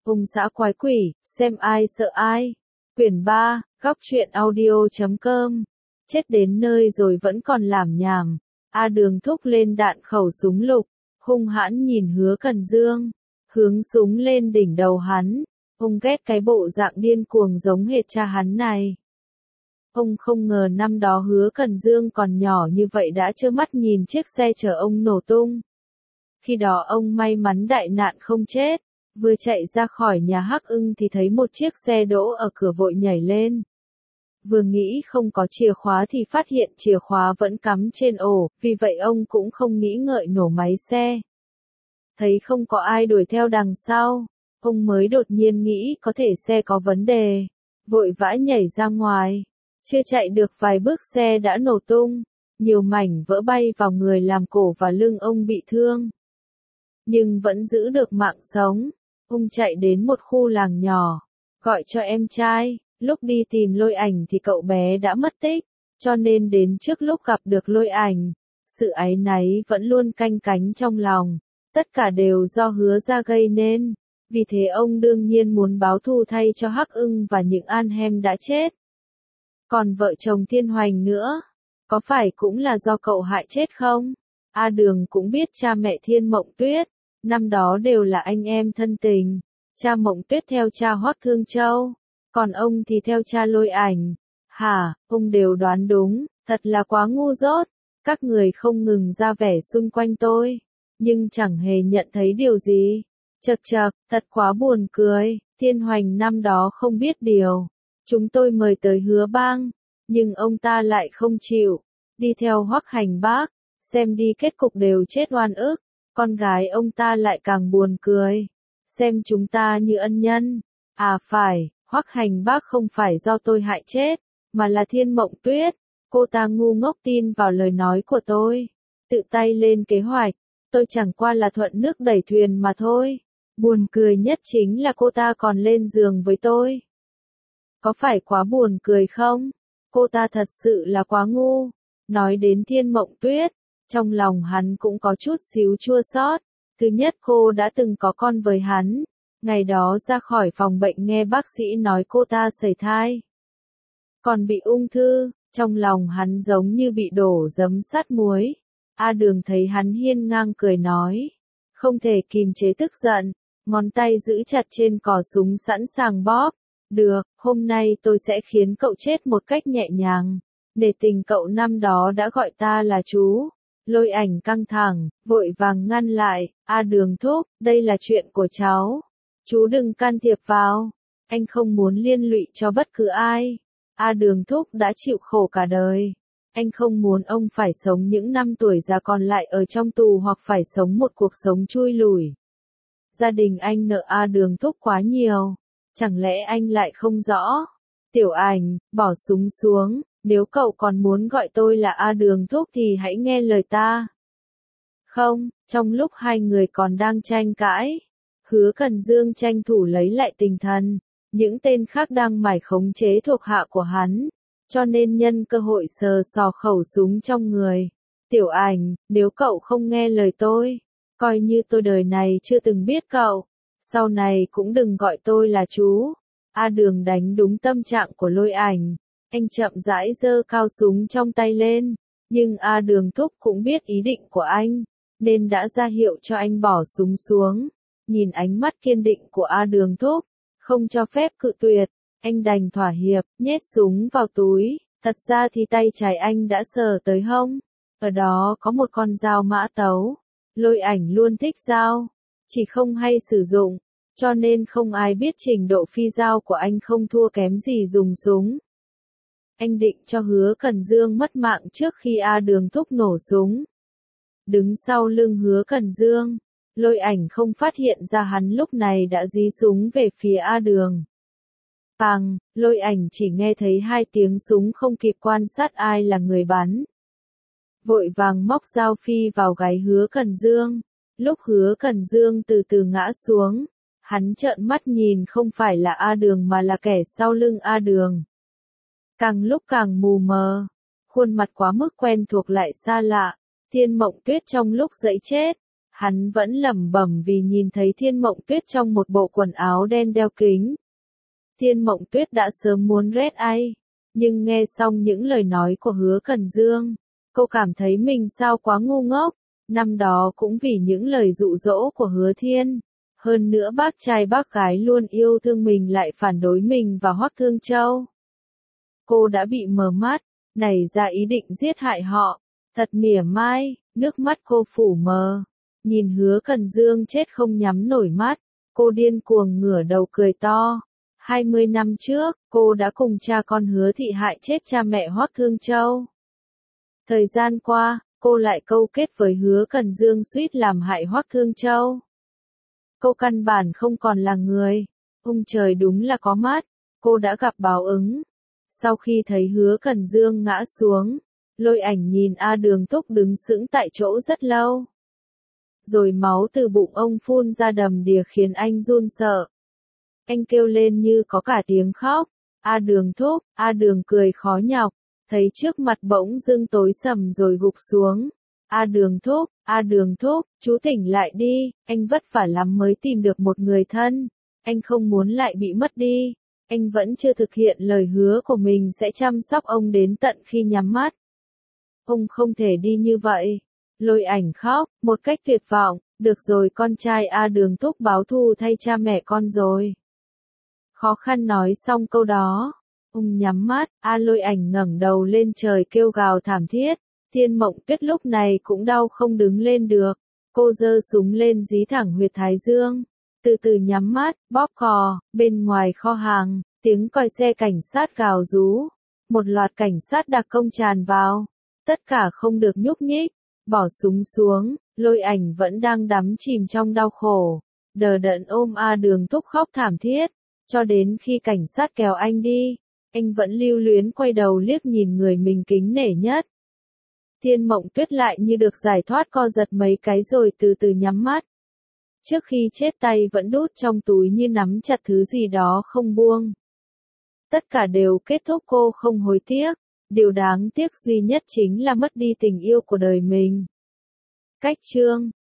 Ung xã quái quỷ, xem ai sợ ai. Quyển 3, góc truyện audio.com. Chết đến nơi rồi vẫn còn làm nhảm. A Đường thúc lên đạn khẩu súng lục, hung hãn nhìn Hứa Cần Dương, hướng súng lên đỉnh đầu hắn. Ông ghét cái bộ dạng điên cuồng giống hệt cha hắn này. Ông không ngờ năm đó Hứa Cần Dương còn nhỏ như vậy đã trơ mắt nhìn chiếc xe chở ông nổ tung. Khi đó ông may mắn đại nạn không chết, vừa chạy ra khỏi nhà Hắc Ưng thì thấy một chiếc xe đỗ ở cửa vội nhảy lên. Vừa nghĩ không có chìa khóa thì phát hiện chìa khóa vẫn cắm trên ổ, vì vậy ông cũng không nghĩ ngợi nổ máy xe. Thấy không có ai đuổi theo đằng sau, ông mới đột nhiên nghĩ có thể xe có vấn đề, vội vã nhảy ra ngoài. Chưa chạy được vài bước xe đã nổ tung, nhiều mảnh vỡ bay vào người làm cổ và lưng ông bị thương. Nhưng vẫn giữ được mạng sống. Ông chạy đến một khu làng nhỏ, gọi cho em trai. Lúc đi tìm Lôi Ảnh thì cậu bé đã mất tích, cho nên đến trước lúc gặp được Lôi Ảnh, sự áy náy vẫn luôn canh cánh trong lòng. Tất cả đều do Hứa gia gây nên, vì thế ông đương nhiên muốn báo thù thay cho Hắc Ưng và những an hem đã chết. Còn vợ chồng Thiên Hoành nữa, có phải cũng là do cậu hại chết không? A Đường cũng biết cha mẹ Thiên Mộng Tuyết, năm đó đều là anh em thân tình. Cha Mộng Tuyết theo cha Hoắc Thương Châu, còn ông thì theo cha Lôi Ảnh. Hả, ông đều đoán đúng, thật là quá ngu dốt. Các người không ngừng ra vẻ xung quanh tôi, nhưng chẳng hề nhận thấy điều gì. Chậc chậc, thật quá buồn cười. Thiên Hoành năm đó không biết điều. Chúng tôi mời tới Hứa Bang, nhưng ông ta lại không chịu. Đi theo Hoắc Hành Bác, xem đi kết cục đều chết oan ức. Con gái ông ta lại càng buồn cười. Xem chúng ta như ân nhân. À phải, Hoắc Hành Bác không phải do tôi hại chết, mà là Thiên Mộng Tuyết. Cô ta ngu ngốc tin vào lời nói của tôi, tự tay lên kế hoạch. Tôi chẳng qua là thuận nước đẩy thuyền mà thôi. Buồn cười nhất chính là cô ta còn lên giường với tôi. Có phải quá buồn cười không? Cô ta thật sự là quá ngu. Nói đến Thiên Mộng Tuyết, trong lòng hắn cũng có chút xíu chua xót. Thứ nhất, cô đã từng có con với hắn. Ngày đó ra khỏi phòng bệnh nghe bác sĩ nói cô ta sẩy thai, còn bị ung thư, trong lòng hắn giống như bị đổ giấm sắt muối. A Đường thấy hắn hiên ngang cười nói, không thể kìm chế tức giận, ngón tay giữ chặt trên cò súng sẵn sàng bóp. Được, hôm nay tôi sẽ khiến cậu chết một cách nhẹ nhàng. Để tình cậu năm đó đã gọi ta là chú. Lôi Ảnh căng thẳng, vội vàng ngăn lại. A Đường thúc, đây là chuyện của cháu. Chú đừng can thiệp vào. Anh không muốn liên lụy cho bất cứ ai. A Đường thúc đã chịu khổ cả đời. Anh không muốn ông phải sống những năm tuổi già còn lại ở trong tù hoặc phải sống một cuộc sống chui lủi. Gia đình anh nợ A Đường thúc quá nhiều. Chẳng lẽ anh lại không rõ? Tiểu Ảnh, bỏ súng xuống. Nếu cậu còn muốn gọi tôi là A Đường thúc thì hãy nghe lời ta. Không, trong lúc hai người còn đang tranh cãi, Hứa Cần Dương tranh thủ lấy lại tinh thần. Những tên khác đang mải khống chế thuộc hạ của hắn, cho nên nhân cơ hội sờ sò khẩu súng trong người. Tiểu Ảnh, nếu cậu không nghe lời tôi, coi như tôi đời này chưa từng biết cậu. Sau này cũng đừng gọi tôi là chú. A Đường đánh đúng tâm trạng của Lôi Ảnh. Anh chậm rãi giơ cao súng trong tay lên, nhưng A Đường thúc cũng biết ý định của anh, nên đã ra hiệu cho anh bỏ súng xuống. Nhìn ánh mắt kiên định của A Đường thúc, không cho phép cự tuyệt, anh đành thỏa hiệp, nhét súng vào túi. Thật ra thì tay trái anh đã sờ tới hông. Ở đó có một con dao mã tấu. Lôi Ảnh luôn thích dao, chỉ không hay sử dụng, cho nên không ai biết trình độ phi dao của anh không thua kém gì dùng súng. Anh định cho Hứa Cần Dương mất mạng trước khi A Đường thúc nổ súng. Đứng sau lưng Hứa Cần Dương, Lôi Ảnh không phát hiện ra hắn lúc này đã dí súng về phía A Đường. Bang, Lôi Ảnh chỉ nghe thấy hai tiếng súng không kịp quan sát ai là người bắn. Vội vàng móc dao phi vào gáy Hứa Cần Dương. Lúc Hứa Cần Dương từ từ ngã xuống, hắn trợn mắt nhìn không phải là A Đường mà là kẻ sau lưng A Đường. Càng lúc càng mù mờ, khuôn mặt quá mức quen thuộc lại xa lạ. Thiên Mộng Tuyết trong lúc dẫy chết, Hắn vẫn lẩm bẩm vì nhìn thấy Thiên Mộng Tuyết trong một bộ quần áo đen đeo kính. Thiên Mộng Tuyết đã sớm muốn red eye, nhưng nghe xong những lời nói của Hứa Cần Dương, cô cảm thấy mình sao quá ngu ngốc. Năm đó cũng vì những lời dụ dỗ của Hứa Thiên. Hơn nữa bác trai bác gái luôn yêu thương mình lại phản đối mình và Hoắc Thương Châu. Cô đã bị mờ mắt, nảy ra ý định giết hại họ. Thật mỉa mai, nước mắt cô phủ mờ. Nhìn Hứa Cần Dương chết không nhắm nổi mắt, cô điên cuồng ngửa đầu cười to. 20 năm trước, cô đã cùng cha con Hứa Thị hại chết cha mẹ Hoắc Thương Châu. Thời gian qua, cô lại câu kết với Hứa Cần Dương suýt làm hại Hoắc Thương Châu. Cô căn bản không còn là người. Ông trời đúng là có mắt, cô đã gặp báo ứng. Sau khi thấy Hứa Cần Dương ngã xuống, Lôi Ảnh nhìn A Đường Thúc đứng sững tại chỗ rất lâu. Rồi máu từ bụng ông phun ra đầm đìa khiến anh run sợ. Anh kêu lên như có cả tiếng khóc. A Đường Thúc, A Đường cười khó nhọc, thấy trước mặt bỗng dưng tối sầm rồi gục xuống. A Đường Thúc, chú tỉnh lại đi, anh vất vả lắm mới tìm được một người thân. Anh không muốn lại bị mất đi. Anh vẫn chưa thực hiện lời hứa của mình sẽ chăm sóc ông đến tận khi nhắm mắt. Ông không thể đi như vậy. Lôi Ảnh khóc, một cách tuyệt vọng, được rồi con trai A Đường Thúc báo thù thay cha mẹ con rồi. Khó khăn nói xong câu đó. Ông nhắm mắt, Lôi Ảnh ngẩng đầu lên trời kêu gào thảm thiết. Thiên Mộng Tuyết lúc này cũng đau không đứng lên được. Cô giơ súng lên dí thẳng huyệt thái dương. Từ từ nhắm mắt, bóp cò, bên ngoài kho hàng, tiếng còi xe cảnh sát gào rú. Một loạt cảnh sát đặc công tràn vào. Tất cả không được nhúc nhích. Bỏ súng xuống, Lôi Ảnh vẫn đang đắm chìm trong đau khổ. Đờ đẫn ôm A Đường Thúc khóc thảm thiết. Cho đến khi cảnh sát kéo anh đi, anh vẫn lưu luyến quay đầu liếc nhìn người mình kính nể nhất. Thiên Mộng Tuyết lại như được giải thoát co giật mấy cái rồi từ từ nhắm mắt. Trước khi chết tay vẫn đút trong túi như nắm chặt thứ gì đó không buông. Tất cả đều kết thúc cô không hối tiếc. Điều đáng tiếc duy nhất chính là mất đi tình yêu của đời mình. Cách chương